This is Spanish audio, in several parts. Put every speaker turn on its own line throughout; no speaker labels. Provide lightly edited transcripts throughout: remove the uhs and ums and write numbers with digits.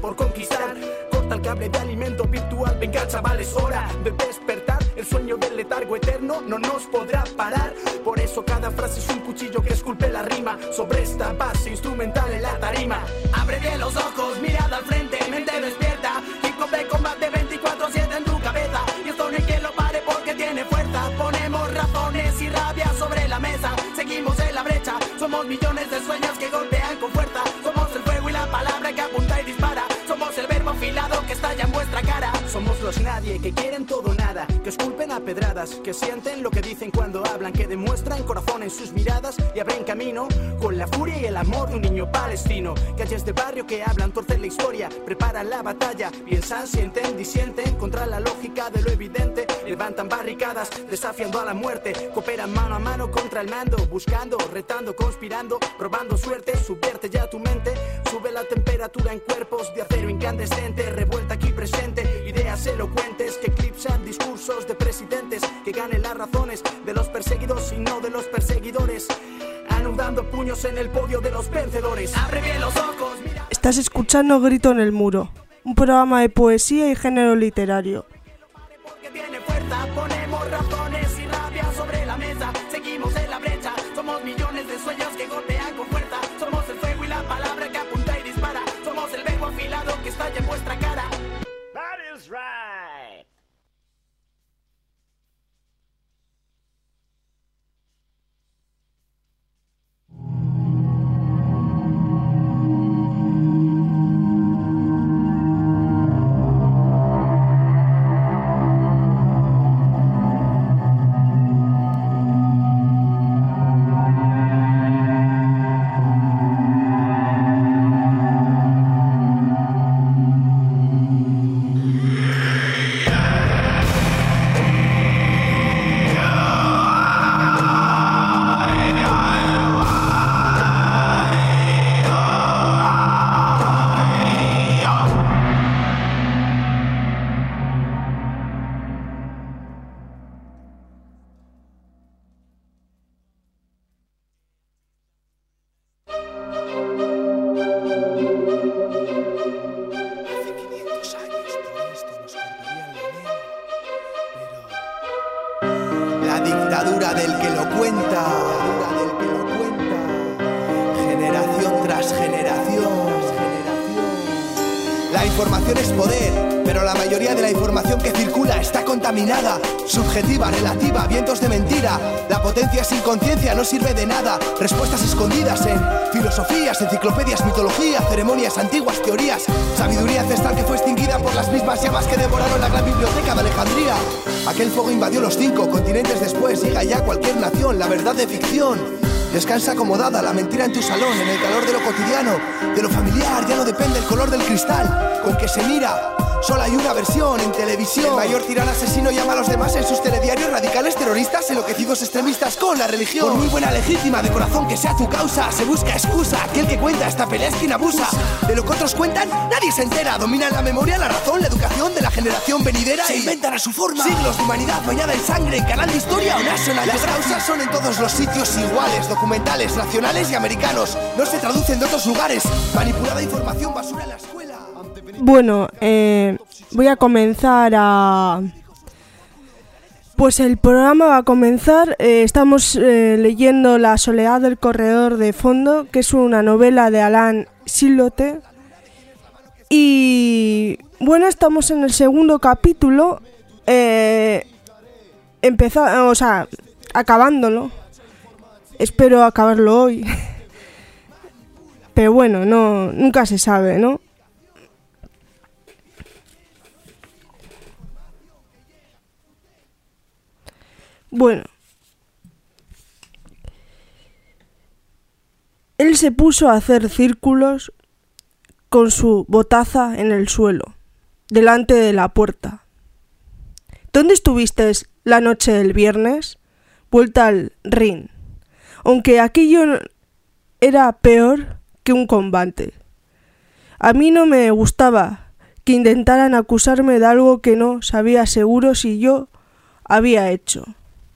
por conquistar. Corta el cable de alimento virtual, venga chavales, hora de despertar. El sueño del letargo eterno no nos podrá parar. Por eso cada frase es un cuchillo que esculpe la rima sobre esta base instrumental en la tarima. Abre bien los ojos, mirada al frente, mente despierta. Hip hop de combate 24/7 en tu cabeza. Y esto no hay quien lo pare porque tiene fuerza. Ponemos razones y rabia sobre la mesa. Seguimos en la brecha, somos millones de sueños que golpean con fuerza. Somos el fuego y la palabra que apunta y dispara. Somos el verbo afilado que estalla en vuestra cara. Somos los nadie que quieren todo nada, que esculpen a pedradas, que sienten lo que dicen cuando hablan, que demuestran corazón en sus miradas y abren camino con la furia y el amor de un niño palestino. Calles de barrio que hablan, torcen la historia, preparan la batalla, piensan, sienten, disienten contra la lógica de lo evidente. Levantan barricadas, desafiando a la muerte, cooperan mano a mano contra el mando, buscando, retando, conspirando, probando suerte. Subvierte ya tu mente, sube la temperatura en cuerpos de acero incandescente, revuelta aquí presente, ideas elocuentes que eclipsan discursos de presidentes, que ganen las razones de los perseguidos y no de los perseguidores, anudando puños en el podio de los vencedores. Abre bien los ojos, mira.
Estás escuchando Grito en el Muro, un programa de poesía y género literario.
Porque tiene fuerza, ponemos razones y rabia sobre la mesa. Seguimos en la brecha, somos millones de sueños que golpean con fuerza. Somos el fuego y la palabra que apunta y dispara. Somos el verbo afilado que estalla en vuestra cara.
That is right.
La dictadura del que lo cuenta, generación tras generación. La información es poder, pero la mayoría de la información que circula está contaminada, subjetiva, relativa, vientos de mentira. La potencia sin conciencia no sirve de nada. Respuestas escondidas en filosofías, enciclopedias, mitología, ceremonias, antiguas teorías, sabiduría ancestral que fue extinguida por las mismas llamas que devoraron la gran biblioteca de Alejandría. Aquel fuego invadió los 5 continentes después, llega ya a cualquier nación, la verdad de ficción. Descansa acomodada la mentira en tu salón, en el calor de lo cotidiano, de lo familiar, ya no depende el color del cristal con que se mira. Solo hay una versión en televisión. El mayor tirano asesino llama a los demás en sus telediarios radicales terroristas, enloquecidos extremistas con la religión. Por muy buena legítima de corazón que sea tu causa, se busca excusa. Aquel que cuenta esta pelea es quien abusa. De lo que otros cuentan, nadie se entera. Dominan la memoria, la razón, la educación de la generación venidera. Se inventan a su forma siglos de humanidad bañada en sangre, canal de historia o national. Las causas son en todos los sitios iguales, documentales, nacionales y americanos. No se traducen de otros lugares. Manipulada información, basura en la escuela.
Bueno, voy a comenzar a... Pues el programa va a comenzar. Estamos leyendo La soledad del corredor de fondo, que es una novela de Alain Sillote. Y bueno, estamos en el segundo capítulo, acabándolo. Espero acabarlo hoy. Pero bueno, nunca se sabe, ¿no? Bueno, él se puso a hacer círculos con su botaza en el suelo, delante de la puerta. ¿Dónde estuviste la noche del viernes? Vuelta al ring. Aunque aquello era peor que un combate. A mí no me gustaba que intentaran acusarme de algo que no sabía seguro si yo había hecho.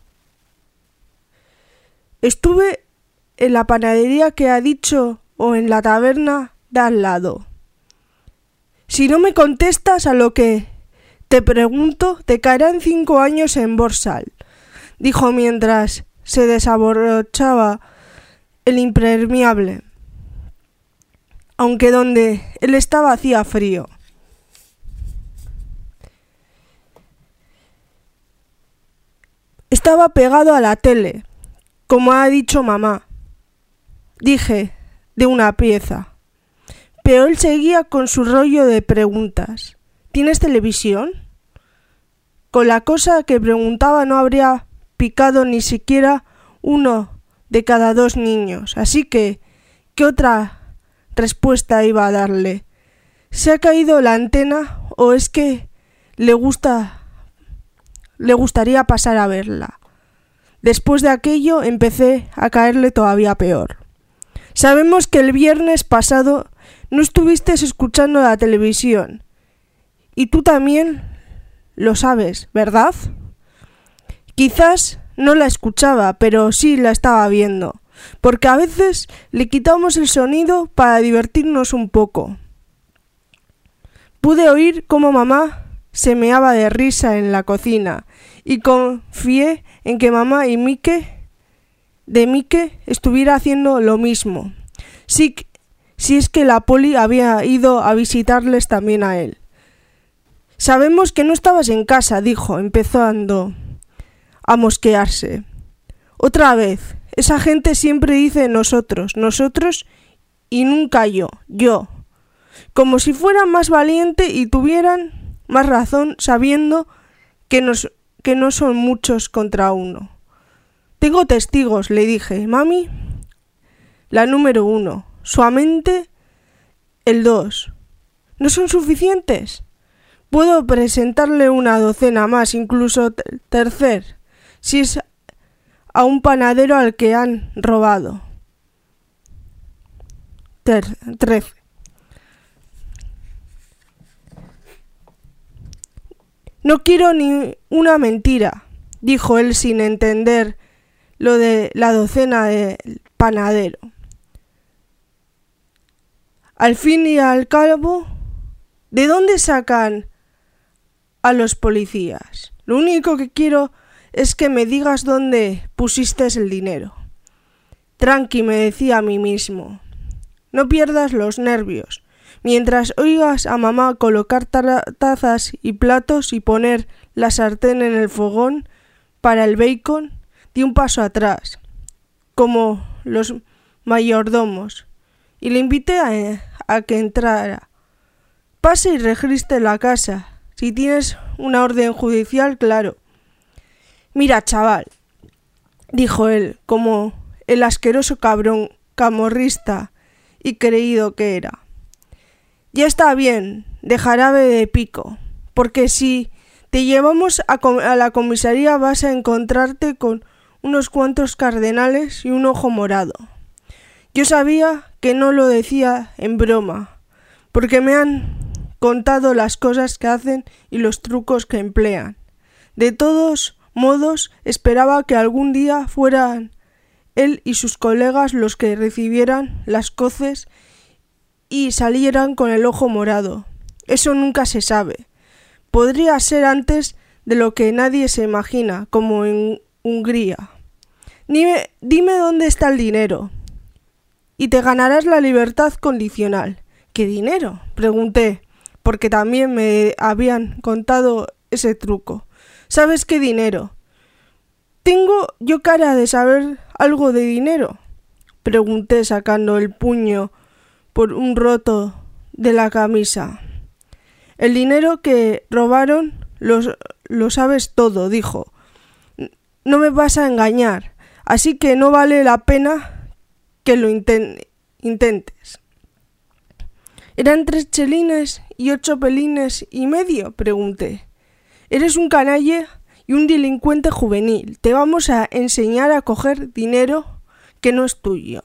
Estuve en la panadería que ha dicho o en la taberna de al lado. Si no me contestas a lo que te pregunto, te caerán 5 años en Borsal, dijo mientras se desabrochaba el impermeable, aunque donde él estaba hacía frío. Estaba pegado a la tele, como ha dicho mamá, dije, de una pieza. Pero él seguía con su rollo de preguntas. ¿Tienes televisión? Con la cosa que preguntaba no habría picado ni siquiera uno de cada 2 niños, así que, ¿qué otra respuesta iba a darle? ¿Se ha caído la antena o es que le gustaría pasar a verla? Después de aquello empecé a caerle todavía peor. Sabemos que el viernes pasado no estuviste escuchando la televisión. Y tú también lo sabes, ¿verdad? Quizás no la escuchaba, pero sí la estaba viendo, porque a veces le quitamos el sonido para divertirnos un poco. Pude oír cómo mamá se meaba de risa en la cocina y confié en que mamá y Mike estuviera haciendo lo mismo. Si es que la poli había ido a visitarles también a él. Sabemos que no estabas en casa, dijo, empezando a mosquearse. Otra vez, esa gente siempre dice nosotros y nunca yo. Como si fueran más valiente y tuvieran más razón sabiendo que no son muchos contra uno. Tengo testigos, le dije. Mami, la número 1. Suavemente, el 2. ¿No son suficientes? Puedo presentarle una docena más, incluso tercer, si es a un panadero al que han robado. 13. No quiero ni una mentira, dijo él sin entender lo de la docena del panadero. Al fin y al cabo, ¿de dónde sacan a los policías? Lo único que quiero es que me digas dónde pusiste el dinero. Tranqui, me decía a mí mismo. No pierdas los nervios. Mientras oigas a mamá colocar tazas y platos y poner la sartén en el fogón para el bacon, di un paso atrás, como los mayordomos, y le invité a que entrara. Pase y registre la casa. Si tienes una orden judicial, claro. Mira, chaval, dijo él, como el asqueroso cabrón camorrista y creído que era. Ya está bien, de jarabe de pico, porque si te llevamos a la comisaría vas a encontrarte con unos cuantos cardenales y un ojo morado. Yo sabía que no lo decía en broma, porque me han contado las cosas que hacen y los trucos que emplean. De todos modos, esperaba que algún día fueran él y sus colegas los que recibieran las coces y salieran con el ojo morado. Eso nunca se sabe. Podría ser antes de lo que nadie se imagina, como en Hungría. Dime dónde está el dinero y te ganarás la libertad condicional. ¿Qué dinero?, pregunté, porque también me habían contado ese truco. ¿Sabes qué dinero? ¿Tengo yo cara de saber algo de dinero?, pregunté sacando el puño por un roto de la camisa. El dinero que robaron lo sabes todo, dijo. No me vas a engañar, así que no vale la pena que lo intentes. ¿Eran 3 chelines y 8 pelines y medio?, pregunté. Eres un canalla y un delincuente juvenil. Te vamos a enseñar a coger dinero que no es tuyo.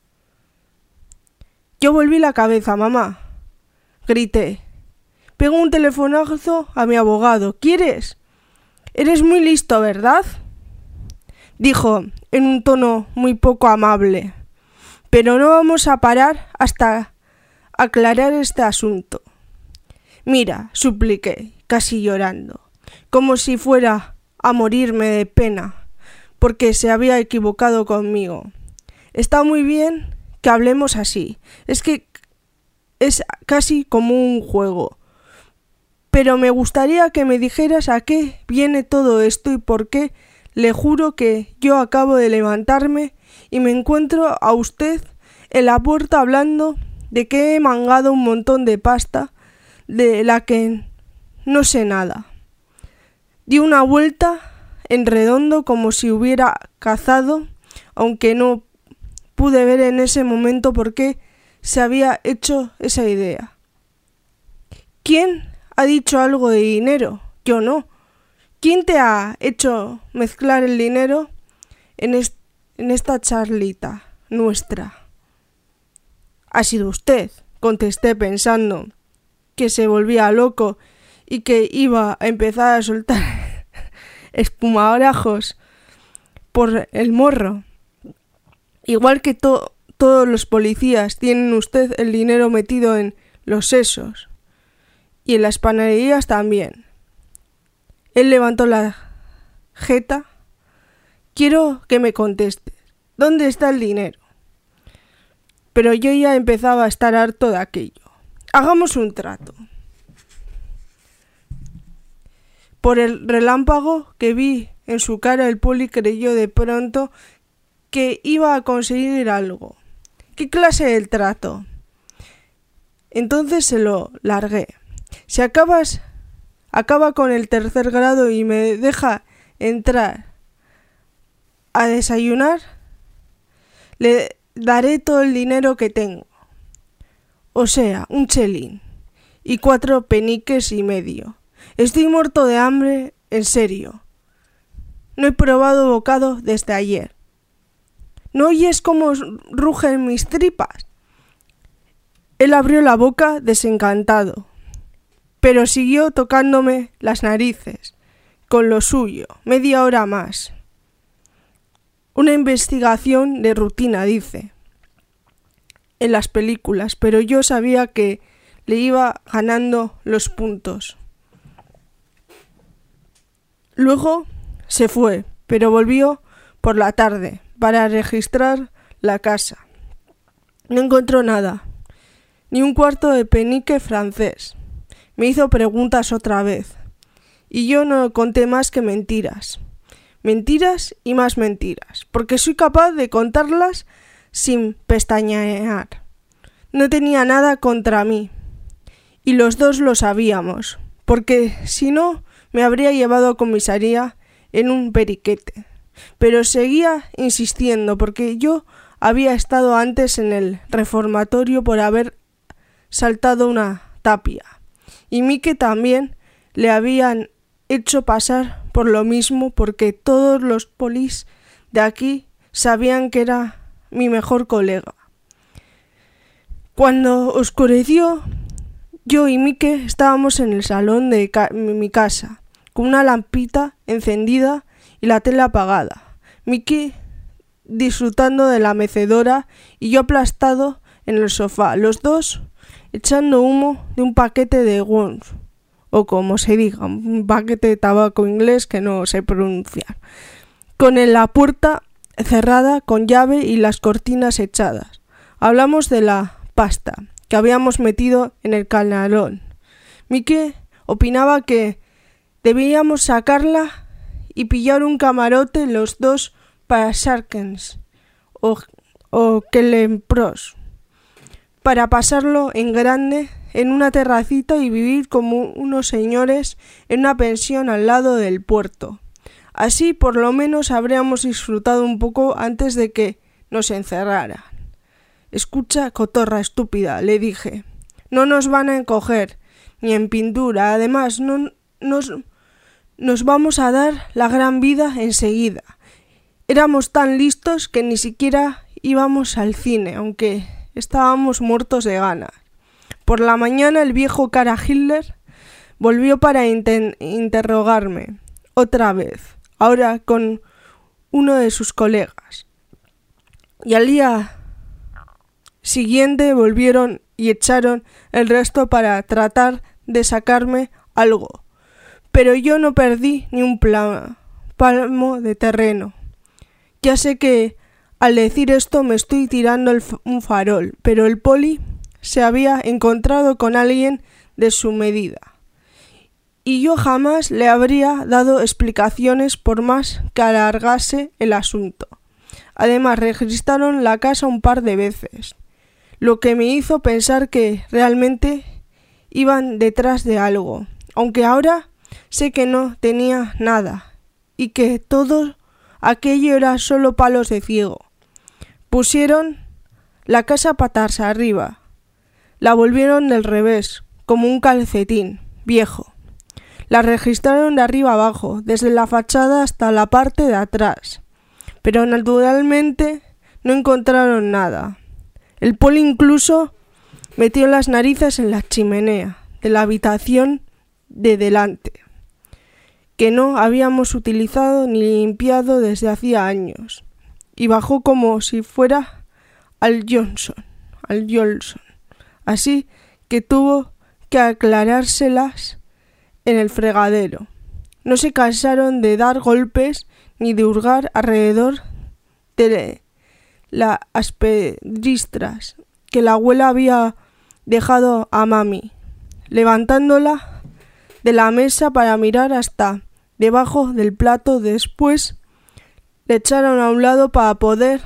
Yo volví la cabeza, mamá. Grité. Pego un telefonazo a mi abogado. ¿Quieres? Eres muy listo, ¿verdad?, dijo en un tono muy poco amable. Pero no vamos a parar hasta aclarar este asunto. Mira, supliqué, casi llorando, como si fuera a morirme de pena, porque se había equivocado conmigo. Está muy bien que hablemos así, es que es casi como un juego. Pero me gustaría que me dijeras a qué viene todo esto y por qué. Le juro que yo acabo de levantarme y me encuentro a usted en la puerta hablando de que he mangado un montón de pasta de la que no sé nada. Di una vuelta en redondo como si hubiera cazado, aunque no pude ver en ese momento por qué se había hecho esa idea. ¿Quién ha dicho algo de dinero? Yo no. ¿Quién te ha hecho mezclar el dinero en esta charlita nuestra? Ha sido usted, contesté pensando que se volvía loco y que iba a empezar a soltar espumarajos por el morro. Igual que todos los policías, tienen usted el dinero metido en los sesos y en las panaderías también. Él levantó la jeta. Quiero que me contestes. ¿Dónde está el dinero? Pero yo ya empezaba a estar harto de aquello. Hagamos un trato. Por el relámpago que vi en su cara, el poli creyó de pronto que iba a conseguir algo. ¿Qué clase de trato? Entonces se lo largué. Si acaba con el 3er grado y me deja entrar a desayunar, le daré todo el dinero que tengo. O sea, un chelín y 4 peniques y medio. Estoy muerto de hambre, en serio. No he probado bocado desde ayer. ¿No oyes cómo rugen mis tripas? Él abrió la boca desencantado, pero siguió tocándome las narices, con lo suyo, media hora más. Una investigación de rutina, dice, en las películas, pero yo sabía que le iba ganando los puntos. Luego se fue, pero volvió por la tarde para registrar la casa. No encontró nada, ni un cuarto de penique francés. Me hizo preguntas otra vez, y yo no conté más que mentiras. Mentiras y más mentiras, porque soy capaz de contarlas sin pestañear. No tenía nada contra mí, y los dos lo sabíamos, porque si no me habría llevado a comisaría en un periquete. Pero seguía insistiendo, porque yo había estado antes en el reformatorio por haber saltado una tapia, y Mike también le habían hecho pasar por lo mismo, porque todos los polis de aquí sabían que era mi mejor colega. Cuando oscureció, yo y Mike estábamos en el salón de mi casa, con una lampita encendida y la tele apagada. Mike disfrutando de la mecedora y yo aplastado en el sofá, los dos echando humo de un paquete de Wons, o como se diga, un paquete de tabaco inglés que no sé pronunciar, con la puerta cerrada con llave y las cortinas echadas. Hablamos de la pasta que habíamos metido en el canalón. Mike opinaba que debíamos sacarla y pillar un camarote los dos para Sarkens o Kellenpros, para pasarlo en grande en una terracita y vivir como unos señores en una pensión al lado del puerto. Así por lo menos habríamos disfrutado un poco antes de que nos encerraran. Escucha, cotorra estúpida, le dije. No nos van a encoger, ni en pintura. Además, nos vamos a dar la gran vida enseguida. Éramos tan listos que ni siquiera íbamos al cine, aunque estábamos muertos de ganas. Por la mañana el viejo cara Hitler volvió para interrogarme otra vez, ahora con uno de sus colegas. Y al día siguiente volvieron y echaron el resto para tratar de sacarme algo, pero yo no perdí ni un palmo de terreno. Ya sé que al decir esto me estoy tirando un farol, pero el poli se había encontrado con alguien de su medida. Y yo jamás le habría dado explicaciones por más que alargase el asunto. Además, registraron la casa un par de veces, lo que me hizo pensar que realmente iban detrás de algo, aunque ahora sé que no tenía nada y que todo aquello era solo palos de ciego. Pusieron la casa patas arriba, la volvieron del revés, como un calcetín viejo. La registraron de arriba abajo, desde la fachada hasta la parte de atrás, pero naturalmente no encontraron nada. El poli incluso metió las narices en la chimenea de la habitación de delante, que no habíamos utilizado ni limpiado desde hacía años, y bajó como si fuera al Johnson. Así que tuvo que aclarárselas en el fregadero. No se cansaron de dar golpes ni de hurgar alrededor de las aspidistras que la abuela había dejado a mami, levantándola de la mesa para mirar hasta debajo del plato. Después le echaron a un lado para poder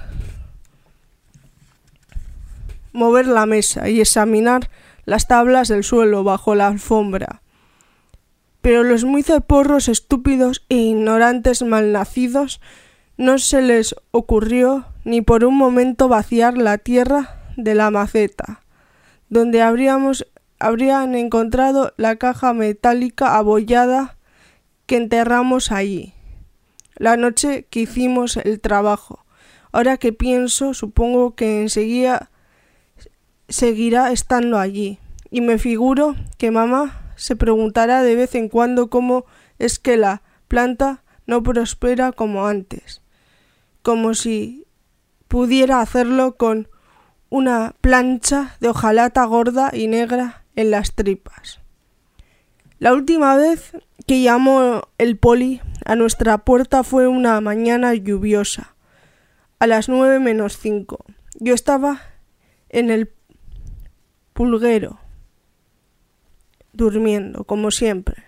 mover la mesa y examinar las tablas del suelo bajo la alfombra. Pero los muy ceporros, estúpidos e ignorantes malnacidos no se les ocurrió ni por un momento vaciar la tierra de la maceta, donde habrían encontrado la caja metálica abollada que enterramos allí la noche que hicimos el trabajo. Ahora que pienso, supongo que enseguida seguirá estando allí, y me figuro que mamá se preguntará de vez en cuando cómo es que la planta no prospera como antes, como si pudiera hacerlo con una plancha de hojalata gorda y negra en las tripas. La última vez que llamó el poli a nuestra puerta fue una mañana lluviosa, a las 9:05. Yo estaba en el pulguero, durmiendo, como siempre.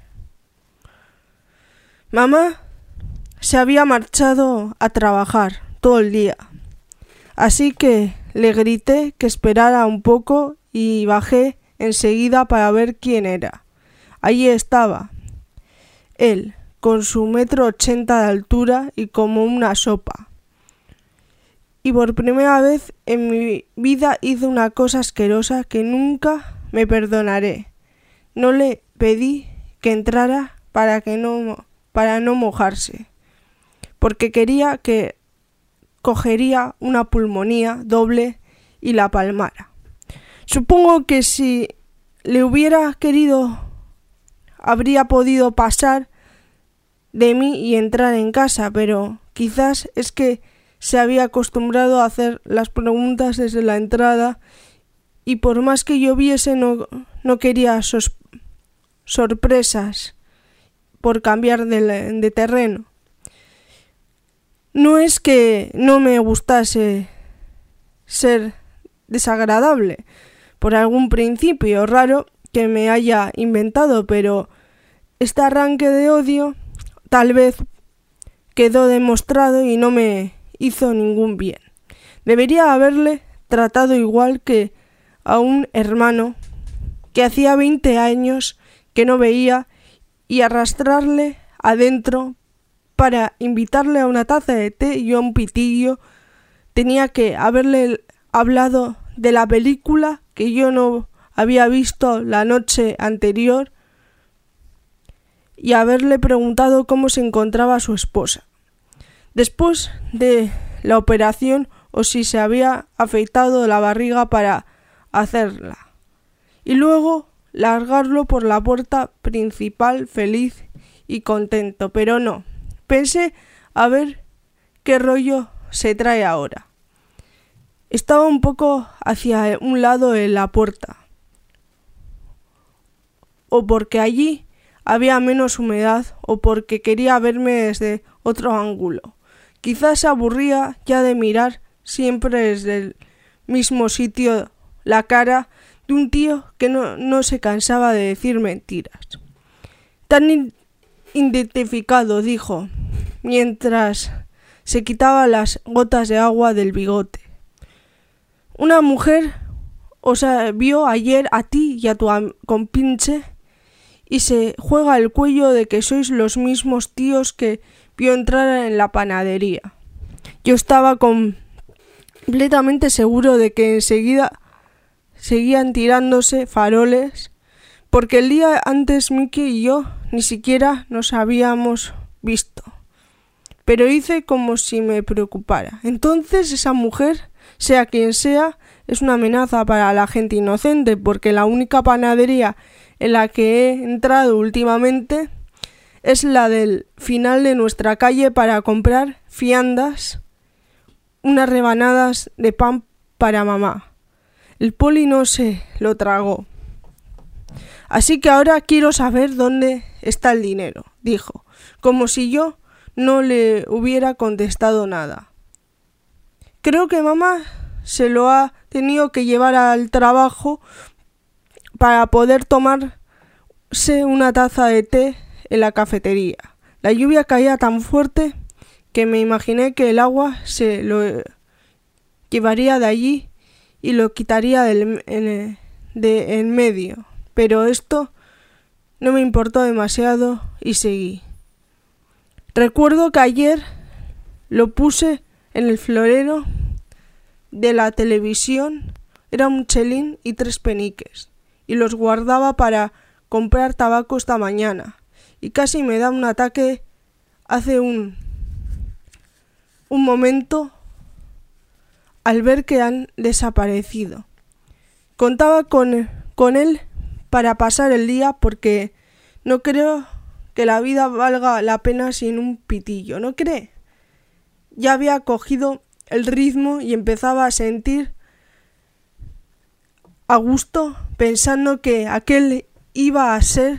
Mamá se había marchado a trabajar todo el día, así que le grité que esperara un poco y bajé enseguida para ver quién era. Allí estaba él, con su 1,80 m de altura y como una sopa. Y por primera vez en mi vida hice una cosa asquerosa que nunca me perdonaré. No le pedí que entrara para no mojarse, porque quería que cogería una pulmonía doble y la palmara. Supongo que si le hubiera querido, habría podido pasar de mí y entrar en casa, pero quizás es que se había acostumbrado a hacer las preguntas desde la entrada y por más que lloviese no quería sorpresas por cambiar de terreno. No es que no me gustase ser desagradable por algún principio raro que me haya inventado, pero este arranque de odio tal vez quedó demostrado y no me hizo ningún bien. Debería haberle tratado igual que a un hermano que hacía 20 años que no veía y arrastrarle adentro para invitarle a una taza de té y a un pitillo. Tenía que haberle hablado de la película que yo no había visto la noche anterior y haberle preguntado cómo se encontraba su esposa después de la operación o si se había afeitado la barriga para hacerla, y luego largarlo por la puerta principal feliz y contento. Pero no, pensé a ver qué rollo se trae ahora. Estaba un poco hacia un lado de la puerta, o porque allí había menos humedad, o porque quería verme desde otro ángulo. Quizás se aburría ya de mirar siempre desde el mismo sitio la cara de un tío que no se cansaba de decir mentiras. Tan identificado, dijo, mientras se quitaba las gotas de agua del bigote. Una mujer os vio ayer a ti y a tu compinche y se juega el cuello de que sois los mismos tíos que vio entrar en la panadería. Yo estaba completamente seguro de que enseguida seguían tirándose faroles, porque el día antes Mickey y yo ni siquiera nos habíamos visto. Pero hice como si me preocupara. Entonces esa mujer, sea quien sea, es una amenaza para la gente inocente, porque la única panadería en la que he entrado últimamente es la del final de nuestra calle para comprar fiandas, unas rebanadas de pan para mamá. El poli no se lo tragó. Así que ahora quiero saber dónde está el dinero, dijo, como si yo no le hubiera contestado nada. Creo que mamá se lo ha tenido que llevar al trabajo para poder tomarse una taza de té en la cafetería. La lluvia caía tan fuerte que me imaginé que el agua se lo llevaría de allí y lo quitaría de en medio. Pero esto no me importó demasiado y seguí. Recuerdo que ayer lo puse en el florero de la televisión. Era un chelín y 3 peniques. Y los guardaba para comprar tabaco esta mañana. Y casi me da un ataque hace un momento al ver que han desaparecido. Contaba con él para pasar el día porque no creo que la vida valga la pena sin un pitillo, ¿no cree? Ya había cogido el ritmo y empezaba a sentir a gusto pensando que aquel iba a ser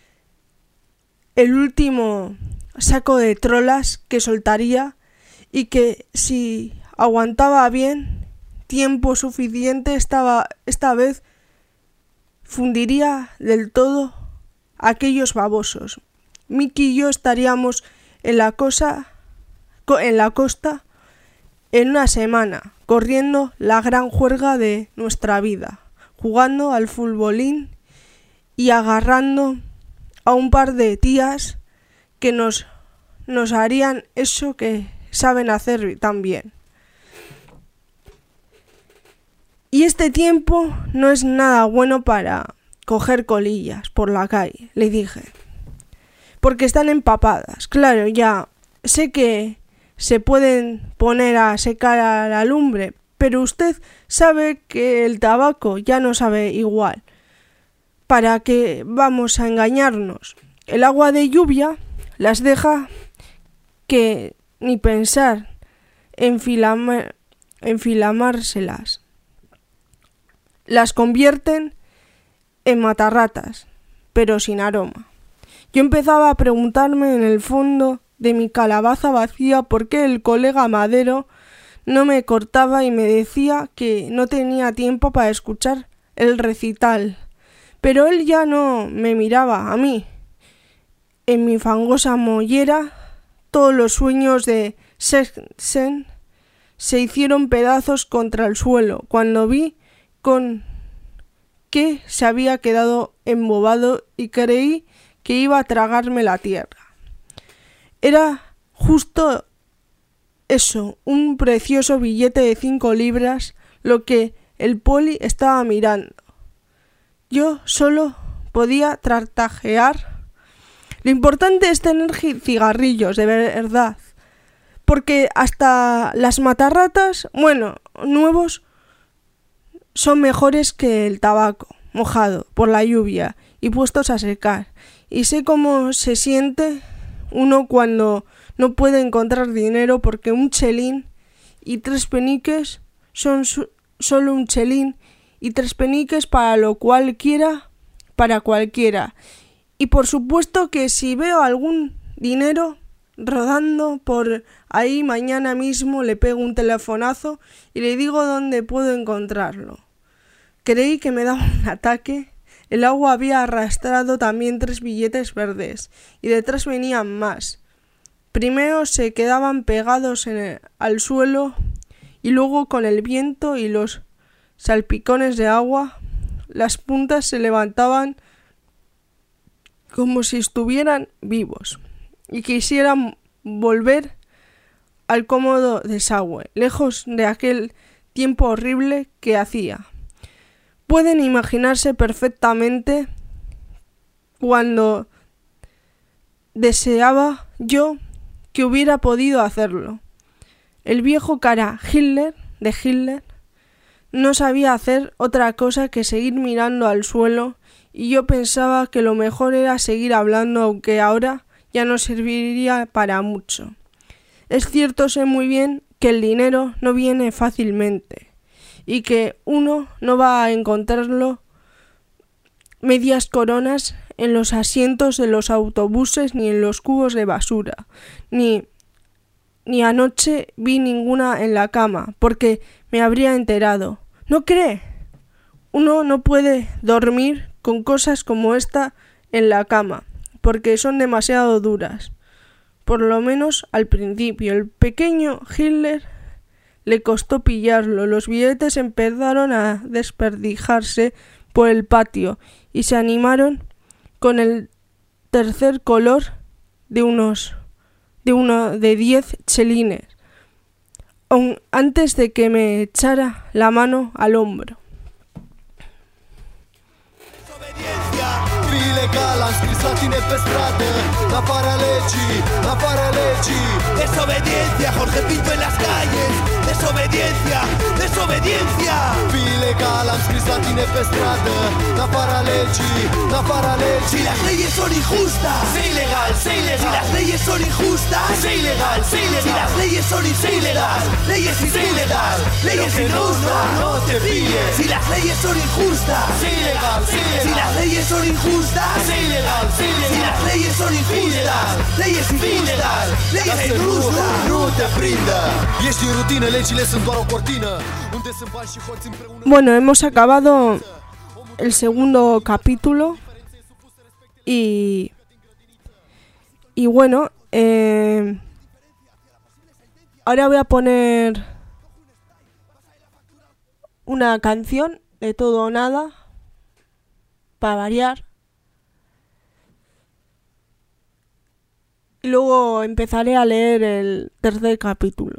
el último saco de trolas que soltaría y que si aguantaba bien tiempo suficiente esta vez fundiría del todo a aquellos babosos. Mickey y yo estaríamos en la costa en una semana, corriendo la gran juerga de nuestra vida, jugando al futbolín y agarrando a un par de tías que nos harían eso que saben hacer tan bien. Y este tiempo no es nada bueno para coger colillas por la calle, le dije, porque están empapadas. Claro, ya sé que se pueden poner a secar a la lumbre, pero usted sabe que el tabaco ya no sabe igual. ¿Para qué vamos a engañarnos? El agua de lluvia las deja que ni pensar enfilamárselas. Las convierten en matarratas, pero sin aroma. Yo empezaba a preguntarme en el fondo de mi calabaza vacía por qué el colega Madero no me cortaba y me decía que no tenía tiempo para escuchar el recital. Pero él ya no me miraba a mí. En mi fangosa mollera, todos los sueños de Sexen se hicieron pedazos contra el suelo cuando vi con que se había quedado embobado y creí que iba a tragarme la tierra. Era justo eso, un precioso billete de 5 libras, lo que el poli estaba mirando. Yo solo podía tartajear. Lo importante es tener cigarrillos, de verdad, porque hasta las matarratas, nuevos, son mejores que el tabaco, mojado por la lluvia y puestos a secar. Y sé cómo se siente uno cuando no puede encontrar dinero porque un chelín y 3 peniques son solo un chelín y 3 peniques para lo cualquiera para cualquiera. Y por supuesto que si veo algún dinero rodando por ahí mañana mismo le pego un telefonazo y le digo dónde puedo encontrarlo. Creí que me daba un ataque. El agua había arrastrado también 3 billetes verdes y detrás venían más. Primero se quedaban pegados al suelo y luego con el viento y los salpicones de agua, las puntas se levantaban como si estuvieran vivos y quisieran volver al cómodo desagüe, lejos de aquel tiempo horrible que hacía. Pueden imaginarse perfectamente cuando deseaba yo que hubiera podido hacerlo. El viejo cara de Hitler no sabía hacer otra cosa que seguir mirando al suelo y yo pensaba que lo mejor era seguir hablando, aunque ahora ya no serviría para mucho. Es cierto, sé muy bien que el dinero no viene fácilmente y que uno no va a encontrarlo medias coronas en los asientos de los autobuses ni en los cubos de basura, ni anoche vi ninguna en la cama, porque me habría enterado. ¿No cree? Uno no puede dormir con cosas como esta en la cama, porque son demasiado duras. Por lo menos al principio. El pequeño Hitler le costó pillarlo. Los billetes empezaron a desperdijarse por el patio y se animaron con el tercer color de uno de 10 chelines, aun antes de que me echara la mano al hombro.
La paralechi, desobediencia, Jorge Pinto en las calles, desobediencia. Pile calam, scris latine pe stradă, la paralechi. Si las leyes son injustas, sé ilegal. Si las leyes son injustas, sé ilegal. Si las leyes son ilegal, leyes ilegal, leyes injustas, no te pilles. Si las leyes son injustas, sé ilegal. Si las leyes son injustas, sé ilegal. Si las leyes son injustas, leyes ilegal, leyes injustas, nu te prindă. Ești în rutină, legile sunt doar o cortină. Unde sunt bani și hoți împreună.
Bueno, hemos acabado el segundo capítulo y bueno, ahora voy a poner una canción de Todo o Nada para variar. Y luego empezaré a leer el tercer capítulo.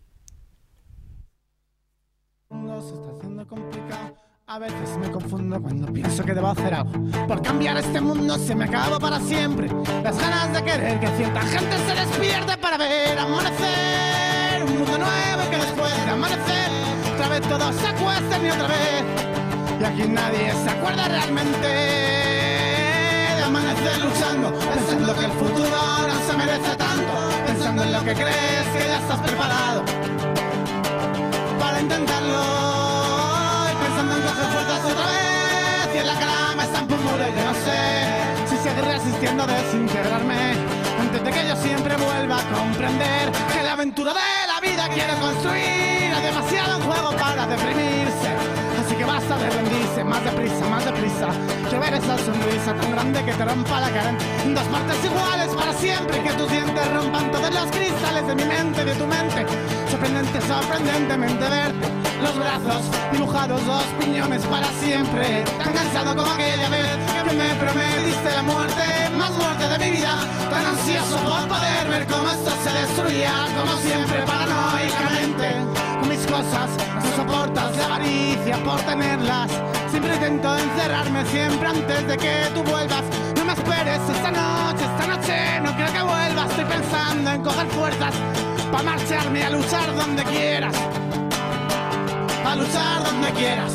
Se está haciendo complicado. A veces me confundo cuando pienso que debo hacer algo por cambiar este mundo. Se me acaba para siempre las ganas de querer que cierta gente se despierte para ver amanecer un mundo nuevo y que después de amanecer otra vez todos se acuesten y otra vez. Y aquí nadie se acuerda realmente de amanecer luchando, pensando que el futuro no se merece tanto, pensando en lo que crees que ya estás preparado para intentarlo, y pensando en coger fuerzas otra vez, y en la cama está en muro y yo no sé si seguir resistiendo a desintegrarme antes de que yo siempre vuelva a comprender que la aventura de la vida quiero construir, hay demasiado en juego para deprimirse, así que basta de rendirse, más deprisa, que ver esa sonrisa tan grande que te rompa la cara en dos partes iguales para siempre, y que tus dientes rompan todos los cristales de mi mente, de tu mente, sorprendentemente verte, los brazos dibujados, los piñones para siempre, tan cansado como aquella vez que me prometiste la muerte, más muerte de mi vida, tan ansioso por poder ver cómo esto se destruía, como siempre paranoicamente, con mis cosas, no soportas la avaricia por tenerlas, siempre intento encerrarme siempre antes de que tú vuelvas, no me esperes esta noche, no creo que vuelvas, estoy pensando en coger fuerzas, pa' marcharme a luchar donde quieras, a luchar donde quieras,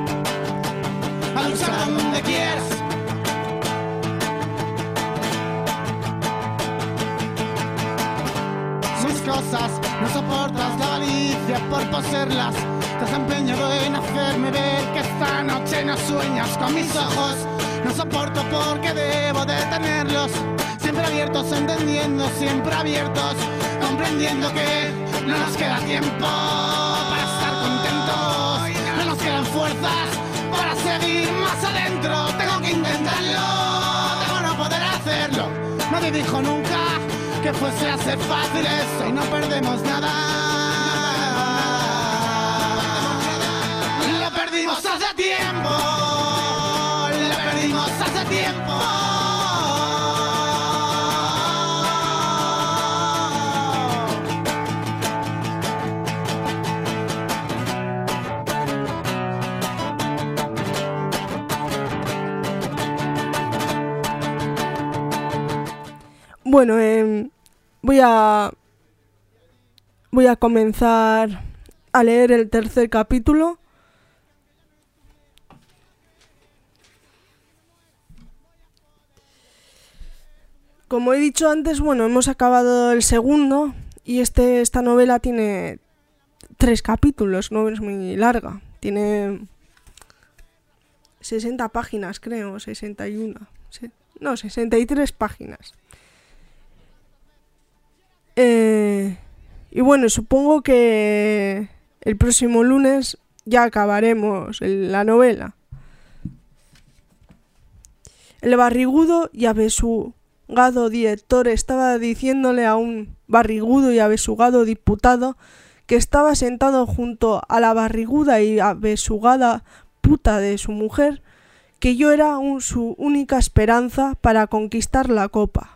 a luchar donde quieras. Mis cosas, no soportas la avaricia por poseerlas, te has empeñado en hacerme ver que esta noche no sueñas con mis ojos, No soporto porque debo de tenerlos siempre abiertos, entendiendo, siempre abiertos, comprendiendo que no nos queda tiempo para estar contentos, no nos quedan fuerzas para seguir más adentro. Tengo que intentarlo, tengo no poder hacerlo. Nadie dijo nunca que fuese a ser fácil eso y no perdemos nada. Lo perdimos hace tiempo, lo perdimos hace tiempo.
Bueno, voy a comenzar a leer el tercer capítulo. Como he dicho antes, bueno, hemos acabado el segundo y esta novela tiene 3 capítulos, no es muy larga. Tiene 60 páginas, creo, 61. No, 63 páginas. Y bueno, supongo que el próximo lunes ya acabaremos la novela. El barrigudo y abesugado director estaba diciéndole a un barrigudo y abesugado diputado que estaba sentado junto a la barriguda y abesugada puta de su mujer que yo era su única esperanza para conquistar la copa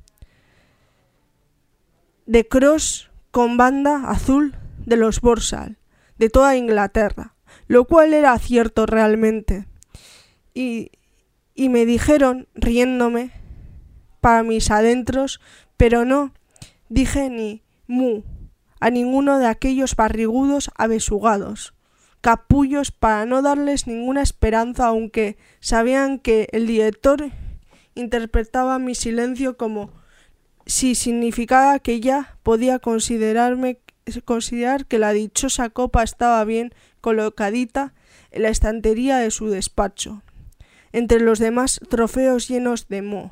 de Cross con banda azul de los Borsal, de toda Inglaterra, lo cual era cierto realmente. Y me dijeron, riéndome, para mis adentros, pero no dije ni mu a ninguno de aquellos barrigudos abesugados, capullos, para no darles ninguna esperanza, aunque sabían que el director interpretaba mi silencio como si significaba que ya podía considerar que la dichosa copa estaba bien colocadita en la estantería de su despacho, entre los demás trofeos llenos de moho.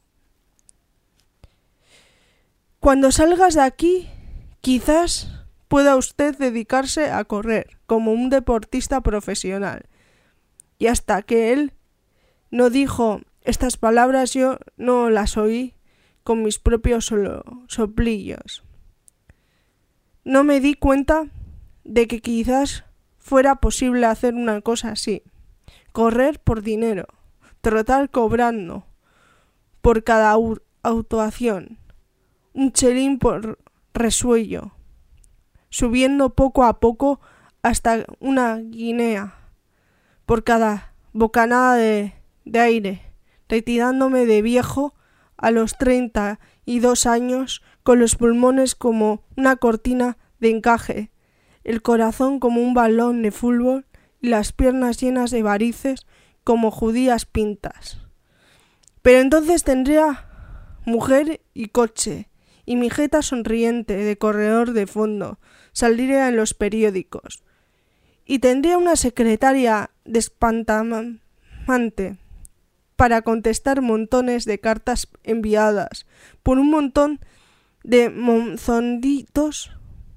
Cuando salgas de aquí, quizás pueda usted dedicarse a correr como un deportista profesional. Y hasta que él no dijo estas palabras, yo no las oí con mis propios soplillos. No me di cuenta de que quizás fuera posible hacer una cosa así. Correr por dinero, trotar cobrando por cada actuación, un chelín por resuello, subiendo poco a poco hasta una guinea por cada bocanada de aire, retirándome de viejo a los 32 años, con los pulmones como una cortina de encaje, el corazón como un balón de fútbol y las piernas llenas de varices como judías pintas. Pero entonces tendría mujer y coche, y mi jeta sonriente de corredor de fondo saldría en los periódicos, y tendría una secretaria despampanante para contestar montones de cartas enviadas por un montón de monzonbitos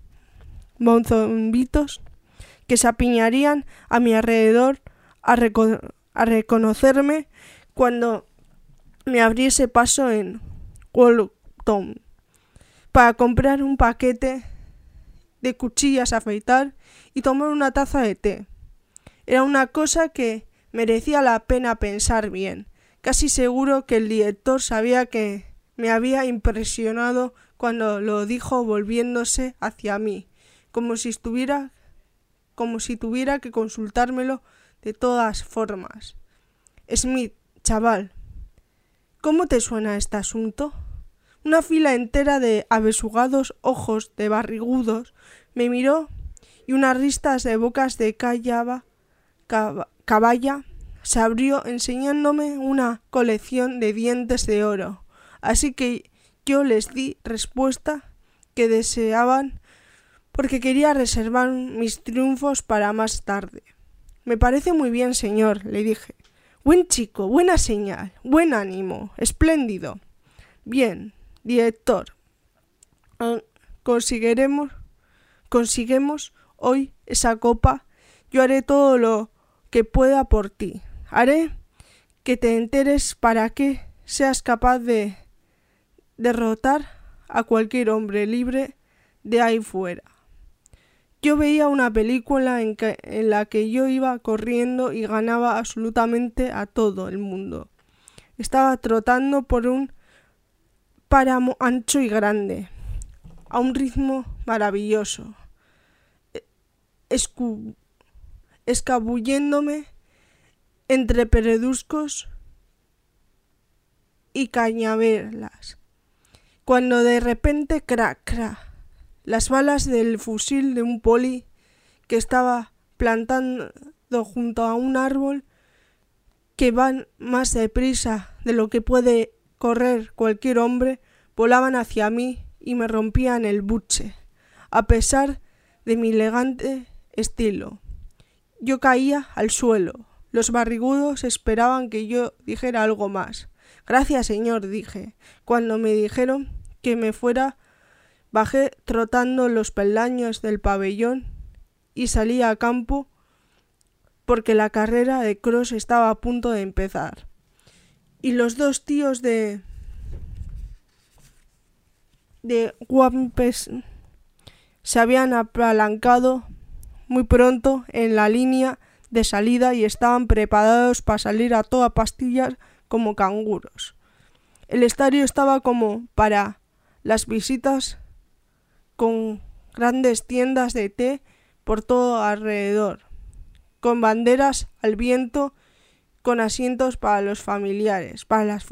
que se apiñarían a mi alrededor a reconocerme cuando me abriese paso en Walton para comprar un paquete de cuchillas a afeitar y tomar una taza de té. Era una cosa que merecía la pena pensar bien. Casi seguro que el director sabía que me había impresionado cuando lo dijo volviéndose hacia mí, como si tuviera que consultármelo de todas formas. Smith, chaval, ¿cómo te suena este asunto? Una fila entera de abesugados ojos de barrigudos me miró y unas ristas de bocas de caballa se abrió enseñándome una colección de dientes de oro, así que yo les di respuesta que deseaban porque quería reservar mis triunfos para más tarde. Me parece muy bien, señor, le dije. Buen chico, buena señal, buen ánimo, espléndido. Bien, director. Consiguemos hoy esa copa. Yo haré todo lo que pueda por ti. Haré que te enteres para que seas capaz de derrotar a cualquier hombre libre de ahí fuera. Yo veía una película en la que yo iba corriendo y ganaba absolutamente a todo el mundo. Estaba trotando por un páramo ancho y grande, a un ritmo maravilloso, escabulléndome entre pedruscos y cañaveras, cuando de repente crac, las balas del fusil de un poli que estaba plantado junto a un árbol, que van más deprisa de lo que puede correr cualquier hombre, volaban hacia mí y me rompían el buche, a pesar de mi elegante estilo. Yo caía al suelo. Los barrigudos esperaban que yo dijera algo más. Gracias, señor, dije. Cuando me dijeron que me fuera, bajé trotando los peldaños del pabellón y salí a campo porque la carrera de cross estaba a punto de empezar. Y los dos tíos de Wampes se habían apalancado muy pronto en la línea de salida y estaban preparados para salir a toda pastilla como canguros. El estadio estaba como para las visitas, con grandes tiendas de té por todo alrededor, con banderas al viento, con asientos para las familias.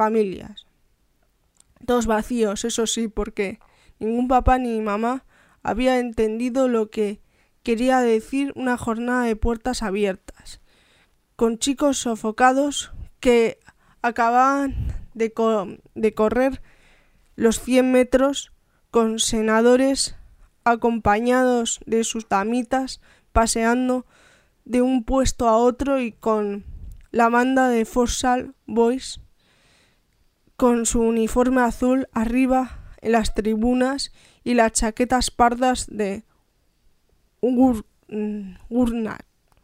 Todos vacíos, eso sí, porque ningún papá ni mamá había entendido lo que quería decir una jornada de puertas abiertas, con chicos sofocados que acababan de correr los 100 metros, con senadores acompañados de sus damitas paseando de un puesto a otro y con la banda de Forsal Boys con su uniforme azul arriba en las tribunas y las chaquetas pardas de Gurnat,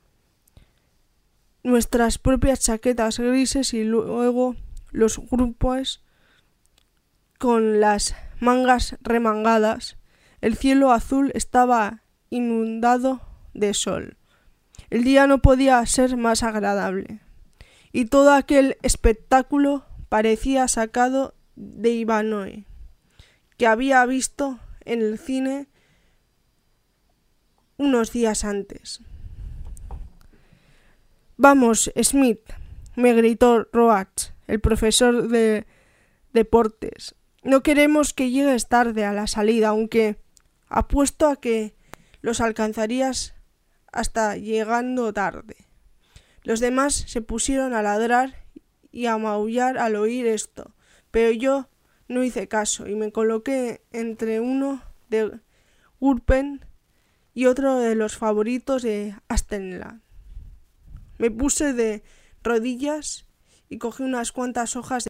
nuestras propias chaquetas grises y luego los grupos con las mangas remangadas. El cielo azul estaba inundado de sol. El día no podía ser más agradable y todo aquel espectáculo parecía sacado de Ivanhoe, que había visto en el cine unos días antes. «Vamos, Smith», me gritó Roach, el profesor de deportes. «No queremos que llegues tarde a la salida, aunque apuesto a que los alcanzarías hasta llegando tarde». Los demás se pusieron a ladrar y a maullar al oír esto, pero yo no hice caso y me coloqué entre uno de Gurpen y otro de los favoritos de Astenland. Me puse de rodillas y cogí unas cuantas hojas